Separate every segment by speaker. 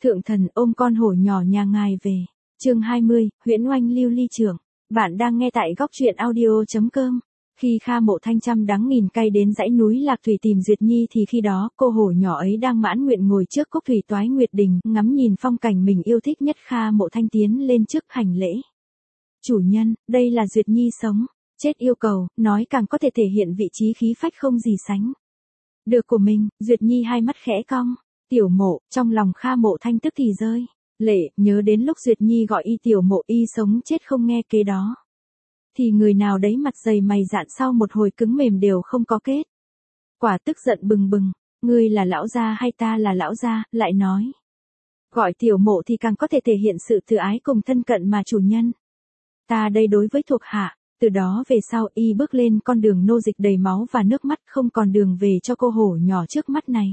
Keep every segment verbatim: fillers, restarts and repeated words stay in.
Speaker 1: Thượng thần ôm con hổ nhỏ nhà ngài về. Chương hai mươi, Huyễn Oanh Lưu Ly trưởng. Bạn đang nghe tại góc truyện audio chấm com. Khi Kha Mộ Thanh trăm đắng nghìn cay đến dãy núi Lạc Thủy tìm Duyệt Nhi thì khi đó cô hổ nhỏ ấy đang mãn nguyện ngồi trước cốc thủy toái nguyệt đình, ngắm nhìn phong cảnh mình yêu thích nhất. Kha Mộ Thanh tiến lên trước hành lễ. Chủ nhân, đây là Duyệt Nhi sống, chết yêu cầu, nói càng có thể thể hiện vị trí khí phách không gì sánh được của mình. Duyệt Nhi hai mắt khẽ cong. Tiểu Mộ, trong lòng Kha Mộ Thanh tức thì rơi lệ, nhớ đến lúc Duyệt Nhi gọi y Tiểu Mộ, y sống chết không nghe kế đó. Thì người nào đấy mặt dày mày dạn sau một hồi cứng mềm đều không có kết. Quả tức giận bừng bừng, ngươi là lão gia hay ta là lão gia, lại nói. Gọi Tiểu Mộ thì càng có thể thể hiện sự tự ái cùng thân cận mà chủ nhân. Ta đây đối với thuộc hạ. Từ đó về sau y bước lên con đường nô dịch đầy máu và nước mắt, không còn đường về cho cô hổ nhỏ trước mắt này.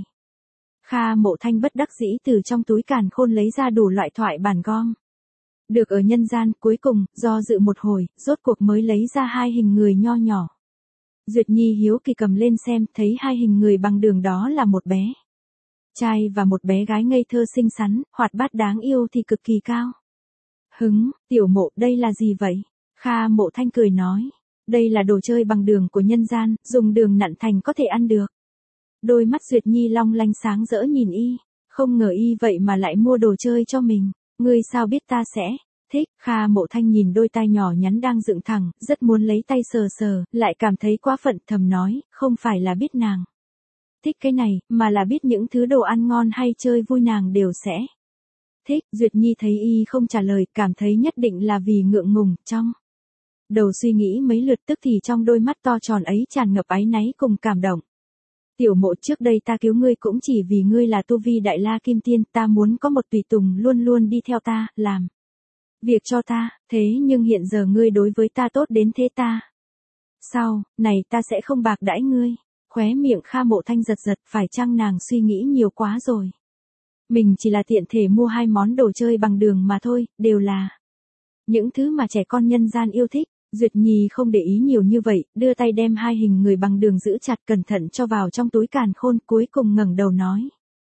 Speaker 1: Kha Mộ Thanh bất đắc dĩ từ trong túi càn khôn lấy ra đủ loại thoại bản gom được ở nhân gian, cuối cùng, do dự một hồi, rốt cuộc mới lấy ra hai hình người nho nhỏ. Duyệt Nhi hiếu kỳ cầm lên xem, thấy hai hình người bằng đường đó là một bé trai và một bé gái ngây thơ xinh xắn, hoạt bát đáng yêu thì cực kỳ cao hứng. Tiểu Mộ, đây là gì vậy? Kha Mộ Thanh cười nói, đây là đồ chơi bằng đường của nhân gian, dùng đường nặn thành có thể ăn được. Đôi mắt Duyệt Nhi long lanh sáng rỡ nhìn y, không ngờ y vậy mà lại mua đồ chơi cho mình. Ngươi sao biết ta sẽ thích? Kha Mộ Thanh nhìn đôi tai nhỏ nhắn đang dựng thẳng, rất muốn lấy tay sờ sờ, lại cảm thấy quá phận, thầm nói, không phải là biết nàng thích cái này, mà là biết những thứ đồ ăn ngon hay chơi vui nàng đều sẽ thích. Duyệt Nhi thấy y không trả lời, cảm thấy nhất định là vì ngượng ngùng, trong đầu suy nghĩ mấy lượt, tức thì trong đôi mắt to tròn ấy tràn ngập áy náy cùng cảm động. Tiểu Mộ, trước đây ta cứu ngươi cũng chỉ vì ngươi là tu vi đại la kim tiên, ta muốn có một tùy tùng luôn luôn đi theo ta, làm việc cho ta, thế nhưng hiện giờ ngươi đối với ta tốt đến thế ta. Sau này ta sẽ không bạc đãi ngươi. Khóe miệng Kha Mộ Thanh giật giật, phải chăng nàng suy nghĩ nhiều quá rồi. Mình chỉ là tiện thể mua hai món đồ chơi bằng đường mà thôi, đều là những thứ mà trẻ con nhân gian yêu thích. Duyệt Nhi không để ý nhiều như vậy, đưa tay đem hai hình người bằng đường giữ chặt cẩn thận cho vào trong túi càn khôn, cuối cùng ngẩng đầu nói.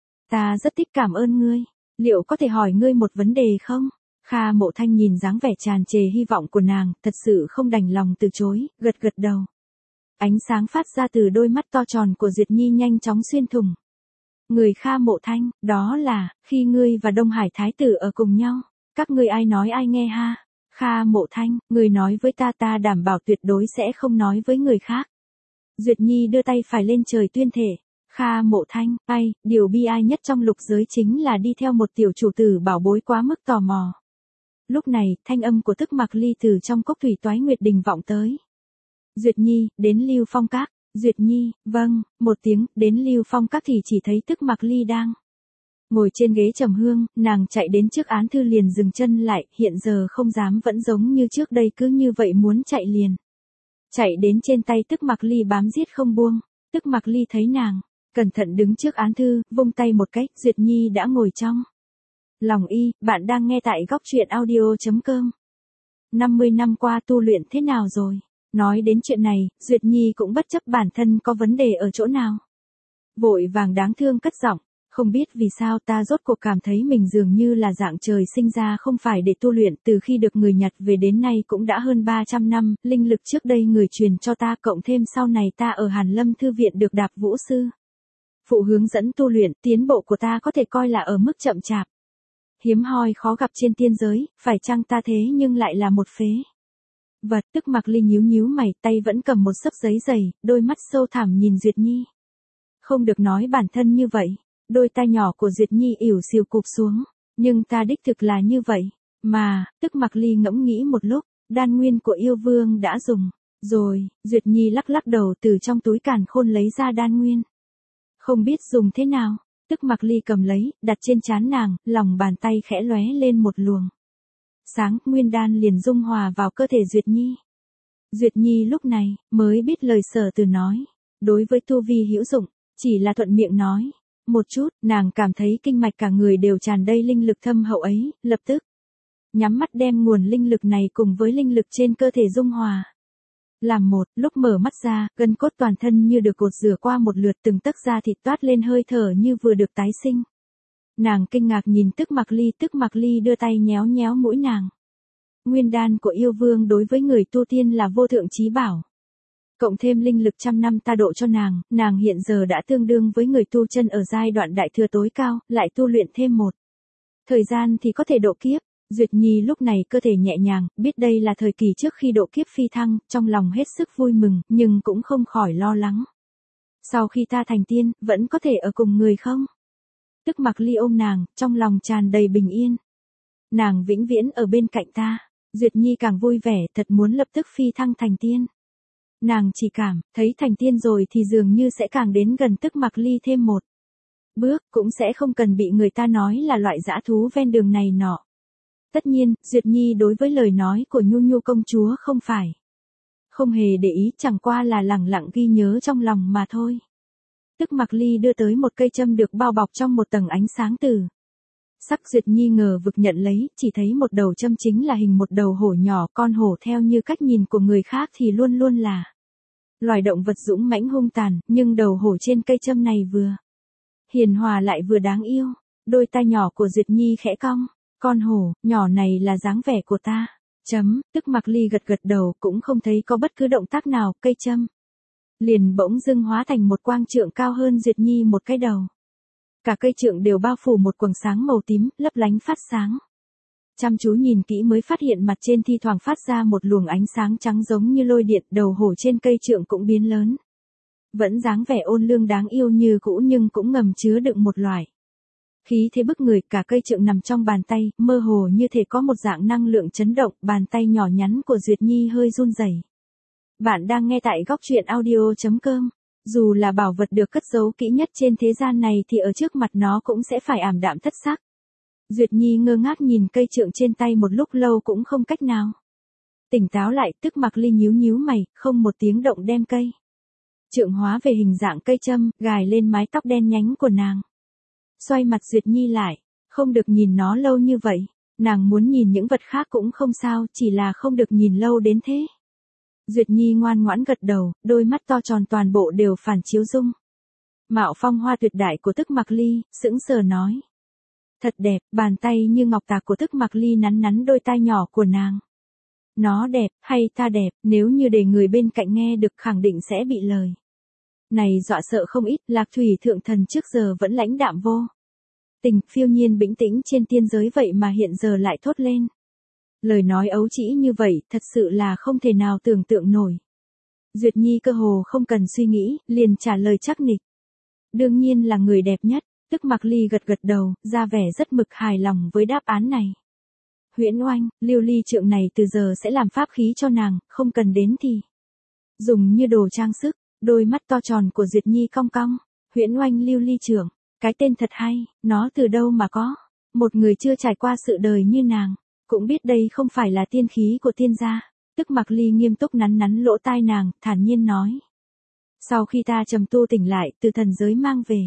Speaker 1: Ta rất thích cảm ơn ngươi, liệu có thể hỏi ngươi một vấn đề không? Kha Mộ Thanh nhìn dáng vẻ tràn trề hy vọng của nàng, thật sự không đành lòng từ chối, gật gật đầu. Ánh sáng phát ra từ đôi mắt to tròn của Duyệt Nhi nhanh chóng xuyên thủng người Kha Mộ Thanh, đó là, khi ngươi và Đông Hải Thái tử ở cùng nhau, các ngươi ai nói ai nghe ha? Kha Mộ Thanh, người nói với ta, ta đảm bảo tuyệt đối sẽ không nói với người khác. Duyệt Nhi đưa tay phải lên trời tuyên thể. Kha Mộ Thanh, ai, điều bi ai nhất trong lục giới chính là đi theo một tiểu chủ tử bảo bối quá mức tò mò. Lúc này, thanh âm của Tức Mặc Ly từ trong cốc thủy toái nguyệt đình vọng tới. Duyệt Nhi, đến Lưu Phong Các. Duyệt Nhi, vâng, một tiếng, đến Lưu Phong Các thì chỉ thấy Tức Mặc Ly đang ngồi trên ghế trầm hương, nàng chạy đến trước án thư liền dừng chân lại, hiện giờ không dám vẫn giống như trước đây cứ như vậy muốn chạy liền. Chạy đến trên tay Tức Mặc Ly bám giết không buông. Tức Mặc Ly thấy nàng cẩn thận đứng trước án thư, vung tay một cái, Duyệt Nhi đã ngồi trong lòng y. Bạn đang nghe tại góc truyện audio chấm com. năm mươi năm qua tu luyện thế nào rồi? Nói đến chuyện này, Duyệt Nhi cũng bất chấp bản thân có vấn đề ở chỗ nào. Vội vàng đáng thương cất giọng. Không biết vì sao ta rốt cuộc cảm thấy mình dường như là dạng trời sinh ra không phải để tu luyện, từ khi được người Nhật về đến nay cũng đã hơn ba trăm năm, linh lực trước đây người truyền cho ta cộng thêm sau này ta ở Hàn Lâm Thư Viện được Đạp Vũ Sư phụ hướng dẫn tu luyện, tiến bộ của ta có thể coi là ở mức chậm chạp. Hiếm hoi khó gặp trên tiên giới, phải chăng ta thế nhưng lại là một phế vật? Tức Mặc Ly nhíu nhíu mày, tay vẫn cầm một xấp giấy dày, đôi mắt sâu thẳm nhìn Duyệt Nhi. Không được nói bản thân như vậy. Đôi tai nhỏ của Duyệt Nhi ỉu xìu cụp xuống, nhưng ta đích thực là như vậy, mà. Tức Mặc Ly ngẫm nghĩ một lúc, đan nguyên của yêu vương đã dùng rồi. Duyệt Nhi lắc lắc đầu, từ trong túi càn khôn lấy ra đan nguyên. Không biết dùng thế nào. Tức Mặc Ly cầm lấy, đặt trên trán nàng, lòng bàn tay khẽ lóe lên một luồng sáng, nguyên đan liền dung hòa vào cơ thể Duyệt Nhi. Duyệt Nhi lúc này mới biết lời Sở Từ nói, đối với tu vi hữu dụng, chỉ là thuận miệng nói một chút. Nàng cảm thấy kinh mạch cả người đều tràn đầy linh lực thâm hậu ấy, lập tức nhắm mắt đem nguồn linh lực này cùng với linh lực trên cơ thể dung hòa làm một. Lúc mở mắt ra, gân cốt toàn thân như được cột rửa qua một lượt, từng tấc da thịt toát lên hơi thở như vừa được tái sinh. Nàng kinh ngạc nhìn Tức Mặc Ly, Tức Mặc Ly đưa tay nhéo nhéo mũi nàng. Nguyên đan của yêu vương đối với người tu tiên là vô thượng chí bảo. Cộng thêm linh lực trăm năm ta độ cho nàng, nàng hiện giờ đã tương đương với người tu chân ở giai đoạn đại thừa tối cao, lại tu luyện thêm một thời gian thì có thể độ kiếp. Duyệt Nhi lúc này cơ thể nhẹ nhàng, biết đây là thời kỳ trước khi độ kiếp phi thăng, trong lòng hết sức vui mừng, nhưng cũng không khỏi lo lắng. Sau khi ta thành tiên, vẫn có thể ở cùng người không? Tức Mặc Ly ôm nàng, trong lòng tràn đầy bình yên. Nàng vĩnh viễn ở bên cạnh ta. Duyệt Nhi càng vui vẻ, thật muốn lập tức phi thăng thành tiên. Nàng chỉ cảm, thấy thành tiên rồi thì dường như sẽ càng đến gần Tức Mặc Ly thêm một bước, cũng sẽ không cần bị người ta nói là loại dã thú ven đường này nọ. Tất nhiên, Duyệt Nhi đối với lời nói của Nhu Nhu công chúa không phải không hề để ý, chẳng qua là lẳng lặng ghi nhớ trong lòng mà thôi. Tức Mặc Ly đưa tới một cây châm được bao bọc trong một tầng ánh sáng từ sắc. Duyệt Nhi ngờ vực nhận lấy, chỉ thấy một đầu châm chính là hình một đầu hổ nhỏ, con hổ theo như cách nhìn của người khác thì luôn luôn là loài động vật dũng mãnh hung tàn, nhưng đầu hổ trên cây châm này vừa hiền hòa lại vừa đáng yêu. Đôi tai nhỏ của Duyệt Nhi khẽ cong. Con hổ nhỏ này là dáng vẻ của ta. Chấm, Tức Mặc Ly gật gật đầu, cũng không thấy có bất cứ động tác nào, cây châm liền bỗng dưng hóa thành một quang trượng cao hơn Duyệt Nhi một cái đầu. Cả cây trượng đều bao phủ một quầng sáng màu tím, lấp lánh phát sáng. Chăm chú nhìn kỹ mới phát hiện mặt trên thi thoảng phát ra một luồng ánh sáng trắng giống như lôi điện, đầu hổ trên cây trượng cũng biến lớn. Vẫn dáng vẻ ôn lương đáng yêu như cũ nhưng cũng ngầm chứa đựng một loại khí thế bức người. Cả cây trượng nằm trong bàn tay, mơ hồ như thể có một dạng năng lượng chấn động, bàn tay nhỏ nhắn của Duyệt Nhi hơi run rẩy. Bạn đang nghe tại góc truyện audio chấm com. Dù là bảo vật được cất giấu kỹ nhất trên thế gian này thì ở trước mặt nó cũng sẽ phải ảm đạm thất sắc. Duyệt Nhi ngơ ngác nhìn cây trượng trên tay một lúc lâu cũng không cách nào tỉnh táo lại. Tức Mặc Ly nhíu nhíu mày, không một tiếng động đem cây trượng hóa về hình dạng cây châm, gài lên mái tóc đen nhánh của nàng. Xoay mặt Duyệt Nhi lại, không được nhìn nó lâu như vậy. Nàng muốn nhìn những vật khác cũng không sao, chỉ là không được nhìn lâu đến thế. Duyệt Nhi ngoan ngoãn gật đầu, đôi mắt to tròn toàn bộ đều phản chiếu dung mạo phong hoa tuyệt đại của Tức Mặc Ly, sững sờ nói. Thật đẹp. Bàn tay như ngọc tạc của Tức Mặc Ly nắn nắn đôi tai nhỏ của nàng. Nó đẹp, hay ta đẹp, nếu như để người bên cạnh nghe được khẳng định sẽ bị lời này dọa sợ không ít. Lạc Thủy thượng thần trước giờ vẫn lãnh đạm vô tình, phiêu nhiên bĩnh tĩnh trên tiên giới, vậy mà hiện giờ lại thốt lên lời nói ấu trĩ như vậy, thật sự là không thể nào tưởng tượng nổi. Duyệt Nhi cơ hồ không cần suy nghĩ, liền trả lời chắc nịch. Đương nhiên là người đẹp nhất. Tức Mặc Ly gật gật đầu, ra vẻ rất mực hài lòng với đáp án này. Huyễn Oanh, lưu ly trượng này từ giờ sẽ làm pháp khí cho nàng, không cần đến thì dùng như đồ trang sức. Đôi mắt to tròn của Duyệt Nhi cong cong. Huyễn Oanh lưu ly trượng, cái tên thật hay, nó từ đâu mà có? Một người chưa trải qua sự đời như nàng cũng biết đây không phải là tiên khí của tiên gia. Tức Mặc Ly nghiêm túc nắn nắn lỗ tai nàng, thản nhiên nói. Sau khi ta trầm tu tỉnh lại, từ thần giới mang về.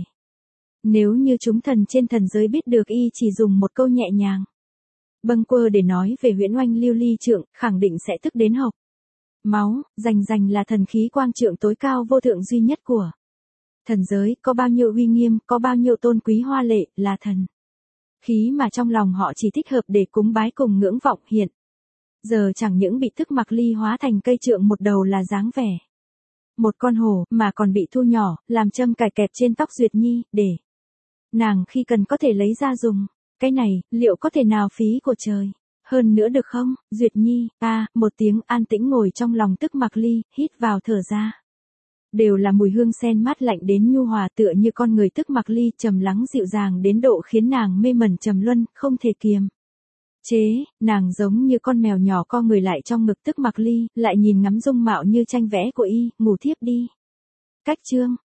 Speaker 1: Nếu như chúng thần trên thần giới biết được y chỉ dùng một câu nhẹ nhàng bâng quơ để nói về Huyễn Oanh lưu ly trượng, khẳng định sẽ tức đến hộc máu. Rành rành là thần khí quang trượng tối cao vô thượng duy nhất của thần giới, có bao nhiêu uy nghiêm, có bao nhiêu tôn quý hoa lệ, là thần khí mà trong lòng họ chỉ thích hợp để cúng bái cùng ngưỡng vọng. Hiện giờ chẳng những bị Tức Mặc Ly hóa thành cây trượng một đầu là dáng vẻ một con hổ, mà còn bị thu nhỏ, làm châm cài kẹp trên tóc Duyệt Nhi, để nàng khi cần có thể lấy ra dùng. Cái này, liệu có thể nào phí của trời hơn nữa được không? Duyệt Nhi, a, một tiếng an tĩnh ngồi trong lòng Tức Mặc Ly, hít vào thở ra. Đều là mùi hương sen mát lạnh đến nhu hòa, tựa như con người Tức Mặc Ly trầm lắng dịu dàng đến độ khiến nàng mê mẩn trầm luân, không thể kiềm chế. Nàng giống như con mèo nhỏ co người lại trong ngực Tức Mặc Ly, lại nhìn ngắm dung mạo như tranh vẽ của y, ngủ thiếp đi. Cách chương